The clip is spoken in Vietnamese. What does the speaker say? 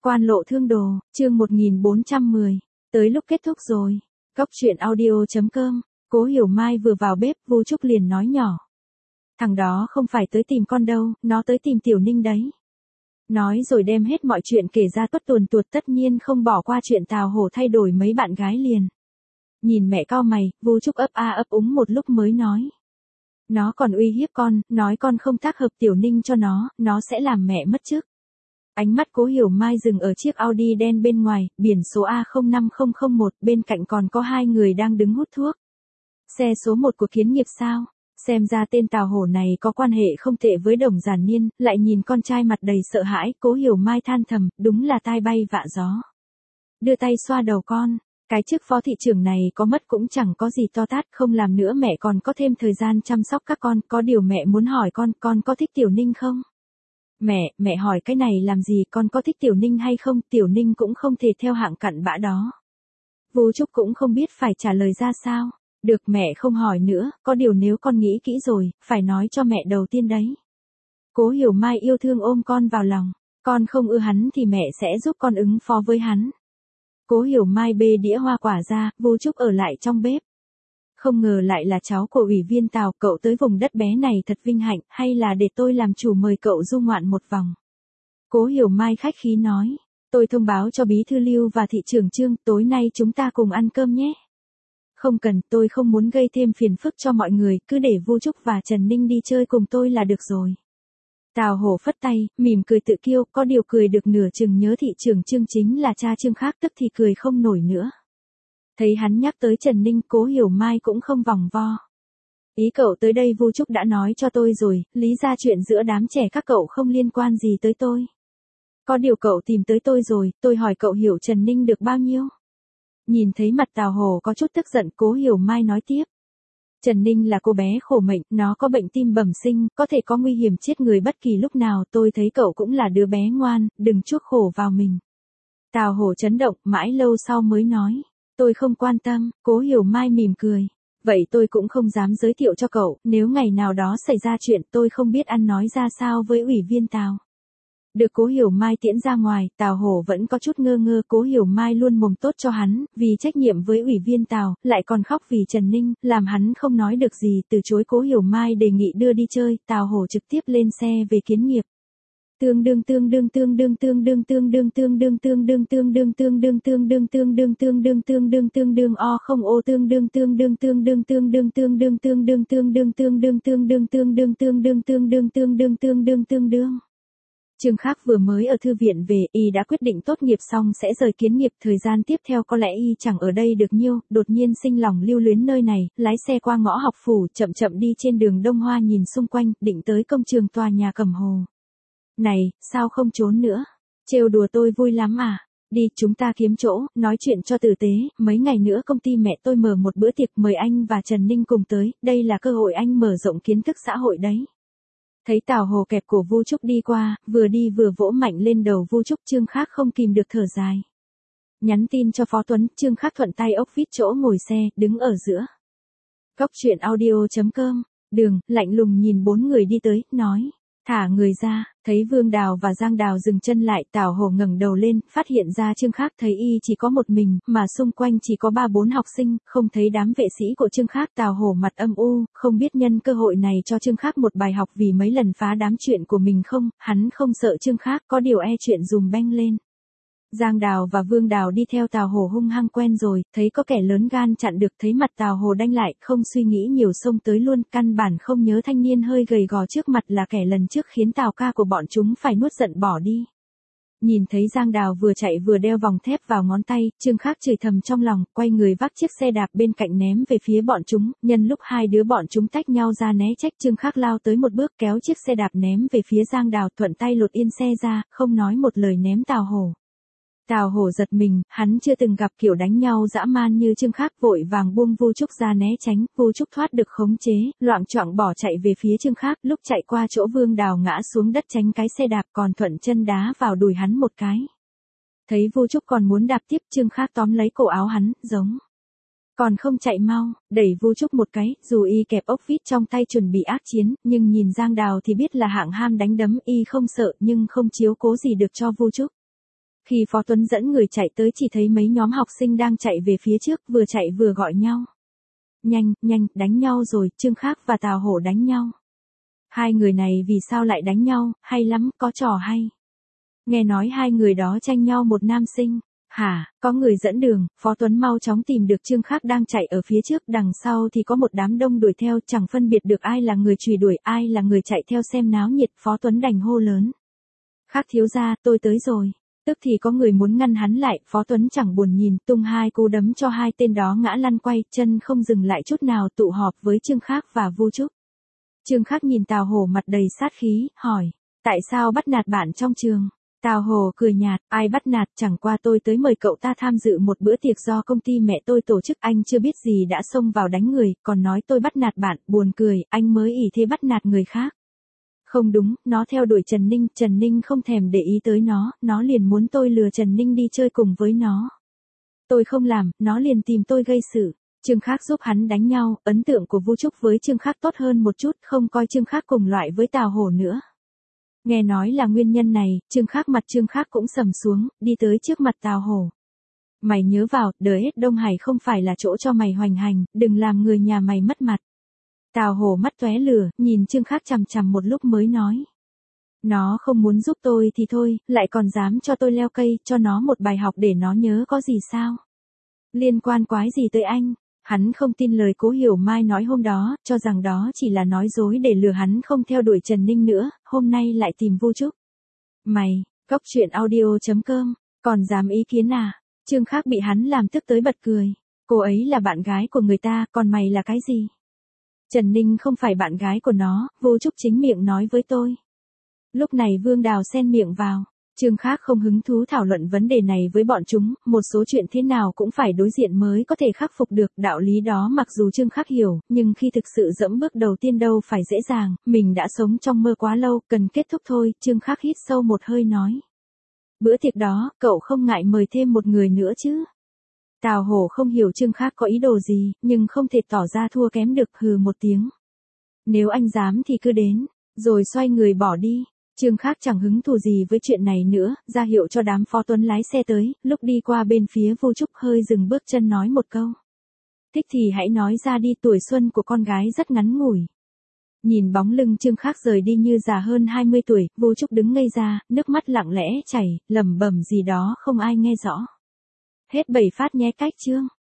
Quan lộ thương đồ, chương 1410. Tới lúc kết thúc rồi. Cóc truyện audio.com. Cố Hiểu Mai vừa vào bếp, Vu Trúc liền nói nhỏ. Thằng đó không phải tới tìm con đâu, nó tới tìm Tiểu Ninh đấy. Nói rồi đem hết mọi chuyện kể ra tuốt tuồn tuột, tất nhiên không bỏ qua chuyện Tào Hổ thay đổi mấy bạn gái liền. Nhìn mẹ cau mày, Vu Trúc ấp a ấp úng một lúc mới nói. Nó còn uy hiếp con, nói con không tác hợp Tiểu Ninh cho nó sẽ làm mẹ mất chức. Ánh mắt Cố Hiểu Mai dừng ở chiếc Audi đen bên ngoài, biển số A05001, bên cạnh còn có hai người đang đứng hút thuốc. Xe số 1 của Kiến Nghiệp sao? Xem ra tên Tào Hổ này có quan hệ không tệ với Đồng Giản Niên, lại nhìn con trai mặt đầy sợ hãi, Cố Hiểu Mai than thầm, đúng là tai bay vạ gió. Đưa tay xoa đầu con, cái chức phó thị trưởng này có mất cũng chẳng có gì to tát, không làm nữa mẹ còn có thêm thời gian chăm sóc các con, có điều mẹ muốn hỏi con có thích Tiểu Ninh không? Mẹ hỏi cái này làm gì, con có thích Tiểu Ninh hay không, Tiểu Ninh cũng không thể theo hạng cặn bã đó. Vu Trúc cũng không biết phải trả lời ra sao. Được, mẹ không hỏi nữa, có điều nếu con nghĩ kỹ rồi, phải nói cho mẹ đầu tiên đấy. Cố Hiểu Mai yêu thương ôm con vào lòng, con không ưa hắn thì mẹ sẽ giúp con ứng phó với hắn. Cố Hiểu Mai bê đĩa hoa quả ra, Vu Trúc ở lại trong bếp. Không ngờ lại là cháu của ủy viên Tào, cậu tới vùng đất bé này thật vinh hạnh, hay là để tôi làm chủ mời cậu du ngoạn một vòng. Cố Hiểu Mai khách khí nói, tôi thông báo cho bí thư Lưu và thị trưởng Trương, tối nay chúng ta cùng ăn cơm nhé. Không cần, tôi không muốn gây thêm phiền phức cho mọi người, cứ để Vu Trúc và Trần Ninh đi chơi cùng tôi là được rồi. Tào Hổ phất tay, mỉm cười tự kiêu, có điều cười được nửa chừng nhớ thị trưởng Trương chính là cha Trương khác, tức thì cười không nổi nữa. Thấy hắn nhắc tới Trần Ninh, Cố Hiểu Mai cũng không vòng vo. Ý cậu tới đây Vu Trúc đã nói cho tôi rồi, lý ra chuyện giữa đám trẻ các cậu không liên quan gì tới tôi. Có điều cậu tìm tới tôi rồi, tôi hỏi cậu hiểu Trần Ninh được bao nhiêu? Nhìn thấy mặt Tào Hổ có chút tức giận, Cố Hiểu Mai nói tiếp. Trần Ninh là cô bé khổ mệnh, nó có bệnh tim bẩm sinh, có thể có nguy hiểm chết người bất kỳ lúc nào, tôi thấy cậu cũng là đứa bé ngoan, đừng chuốc khổ vào mình. Tào Hổ chấn động, mãi lâu sau mới nói. Tôi không quan tâm, Cố Hiểu Mai mỉm cười. Vậy tôi cũng không dám giới thiệu cho cậu, nếu ngày nào đó xảy ra chuyện tôi không biết ăn nói ra sao với ủy viên Tào. Được Cố Hiểu Mai tiễn ra ngoài, Tào Hổ vẫn có chút ngơ ngơ, Cố Hiểu Mai luôn mồm tốt cho hắn, vì trách nhiệm với ủy viên Tào, lại còn khóc vì Trần Ninh, làm hắn không nói được gì, từ chối Cố Hiểu Mai đề nghị đưa đi chơi, Tào Hổ trực tiếp lên xe về Kiến Nghiệp. Tương đương o không ô tương đương Trương Khác vừa mới ở thư viện về, y đã quyết định tốt nghiệp xong sẽ rời Kiến Nghiệp, thời gian tiếp theo có lẽ y chẳng ở đây được nhiêu, đột nhiên sinh lòng lưu luyến nơi này, lái xe qua ngõ học phủ, chậm chậm đi trên đường Đông Hoa nhìn xung quanh, định tới công trường tòa nhà Cẩm Hồ. Này, sao không trốn nữa? Trêu đùa tôi vui lắm à? Đi, chúng ta kiếm chỗ, nói chuyện cho tử tế, mấy ngày nữa công ty mẹ tôi mở một bữa tiệc mời anh và Trần Ninh cùng tới, đây là cơ hội anh mở rộng kiến thức xã hội đấy. Thấy Tào Hổ kẹp cổ Vu Trúc đi qua, vừa đi vừa vỗ mạnh lên đầu Vu Trúc, Trương Khác không kìm được thở dài. Nhắn tin cho Phó Tuấn, Trương Khác thuận tay ốc vít chỗ ngồi xe, đứng ở giữa. Cóc truyện audio.com, Đường, lạnh lùng nhìn bốn người đi tới, nói. Thả người ra, thấy Vương Đào và Giang Đào dừng chân lại, Tào Hổ ngẩng đầu lên, phát hiện ra Trương Khác thấy y chỉ có một mình, mà xung quanh chỉ có 3-4 học sinh, không thấy đám vệ sĩ của Trương Khác. Tào Hổ mặt âm u, không biết nhân cơ hội này cho Trương Khác một bài học vì mấy lần phá đám chuyện của mình không, hắn không sợ Trương Khác, có điều e chuyện dùm beng lên. Giang Đào và Vương Đào đi theo Tào Hổ hung hăng quen rồi, thấy có kẻ lớn gan chặn được, thấy mặt Tào Hổ đanh lại, không suy nghĩ nhiều xông tới luôn, căn bản không nhớ thanh niên hơi gầy gò trước mặt là kẻ lần trước khiến Tào ca của bọn chúng phải nuốt giận bỏ đi. Nhìn thấy Giang Đào vừa chạy vừa đeo vòng thép vào ngón tay, Trương Khác chửi thầm trong lòng, quay người vác chiếc xe đạp bên cạnh ném về phía bọn chúng, nhân lúc hai đứa bọn chúng tách nhau ra né trách, Trương Khác lao tới một bước kéo chiếc xe đạp ném về phía Giang Đào, thuận tay lột yên xe ra, không nói một lời ném Tào Hổ. Tào Hổ giật mình, hắn chưa từng gặp kiểu đánh nhau dã man như Trương Khác, vội vàng buông Vu Trúc ra né tránh, Vu Trúc thoát được khống chế, loạng choạng bỏ chạy về phía Trương Khác, lúc chạy qua chỗ Vương Đào ngã xuống đất tránh cái xe đạp, còn thuận chân đá vào đùi hắn một cái. Thấy Vu Trúc còn muốn đạp tiếp, Trương Khác tóm lấy cổ áo hắn, giống. Còn không chạy mau, đẩy Vu Trúc một cái, dù y kẹp ốc vít trong tay chuẩn bị ác chiến, nhưng nhìn Giang Đào thì biết là hạng ham đánh đấm, y không sợ nhưng không chiếu cố gì được cho Vu Trúc. Khi Phó Tuấn dẫn người chạy tới chỉ thấy mấy nhóm học sinh đang chạy về phía trước, vừa chạy vừa gọi nhau. Nhanh, nhanh, đánh nhau rồi, Trương Khác và Tào Hổ đánh nhau. Hai người này vì sao lại đánh nhau, hay lắm, có trò hay. Nghe nói hai người đó tranh nhau một nam sinh. Hả, có người dẫn đường, Phó Tuấn mau chóng tìm được Trương Khác đang chạy ở phía trước, đằng sau thì có một đám đông đuổi theo, chẳng phân biệt được ai là người truy đuổi, ai là người chạy theo xem náo nhiệt, Phó Tuấn đành hô lớn. Khác thiếu gia, tôi tới rồi. Tức thì có người muốn ngăn hắn lại, Phó Tuấn chẳng buồn nhìn, tung hai cú đấm cho hai tên đó ngã lăn quay, chân không dừng lại chút nào, tụ họp với Trương Khác và Vu Trúc. Trương Khác nhìn Tào Hổ mặt đầy sát khí, hỏi, tại sao bắt nạt bạn trong trường? Tào Hổ cười nhạt, ai bắt nạt, chẳng qua tôi tới mời cậu ta tham dự một bữa tiệc do công ty mẹ tôi tổ chức, anh chưa biết gì đã xông vào đánh người, còn nói tôi bắt nạt bạn, buồn cười, anh mới ỷ thế bắt nạt người khác. Không đúng, nó theo đuổi Trần Ninh không thèm để ý tới nó liền muốn tôi lừa Trần Ninh đi chơi cùng với nó. Tôi không làm, nó liền tìm tôi gây sự. Trương Khác giúp hắn đánh nhau, ấn tượng của Vu Trúc với Trương Khác tốt hơn một chút, không coi Trương Khác cùng loại với Tào Hổ nữa. Nghe nói là nguyên nhân này, mặt Trương Khác cũng sầm xuống, đi tới trước mặt Tào Hổ. Mày nhớ vào, đời hết Đông Hải không phải là chỗ cho mày hoành hành, đừng làm người nhà mày mất mặt. Tào Hổ mắt tóe lửa, nhìn Trương Khác chằm chằm một lúc mới nói. Nó không muốn giúp tôi thì thôi, lại còn dám cho tôi leo cây, cho nó một bài học để nó nhớ có gì sao? Liên quan quái gì tới anh? Hắn không tin lời Cố Hiểu Mai nói hôm đó, cho rằng đó chỉ là nói dối để lừa hắn không theo đuổi Trần Ninh nữa, hôm nay lại tìm Vu Trúc. Mày, Cóc Truyện Audio.com, còn dám ý kiến à? Trương Khác bị hắn làm tức tới bật cười. Cô ấy là bạn gái của người ta, còn mày là cái gì? Trần Ninh không phải bạn gái của nó, Vu Trúc chính miệng nói với tôi. Lúc này Vương Đào xen miệng vào. Trương Khác không hứng thú thảo luận vấn đề này với bọn chúng, một số chuyện thế nào cũng phải đối diện mới có thể khắc phục được, đạo lý đó mặc dù Trương Khác hiểu, nhưng khi thực sự dẫm bước đầu tiên đâu phải dễ dàng, mình đã sống trong mơ quá lâu, cần kết thúc thôi, Trương Khác hít sâu một hơi nói. Bữa tiệc đó, cậu không ngại mời thêm một người nữa chứ? Tào Hổ không hiểu Trương Khác có ý đồ gì, nhưng không thể tỏ ra thua kém được, hừ một tiếng. Nếu anh dám thì cứ đến, rồi xoay người bỏ đi. Trương Khác chẳng hứng thú gì với chuyện này nữa, ra hiệu cho đám Phó Tuấn lái xe tới, lúc đi qua bên phía Vu Trúc hơi dừng bước chân nói một câu. Thích thì hãy nói ra đi, tuổi xuân của con gái rất ngắn ngủi. Nhìn bóng lưng Trương Khác rời đi như già hơn 20 tuổi, Vu Trúc đứng ngây ra, nước mắt lặng lẽ chảy, lẩm bẩm gì đó không ai nghe rõ. Hết 7 phát nhé. Cách chương.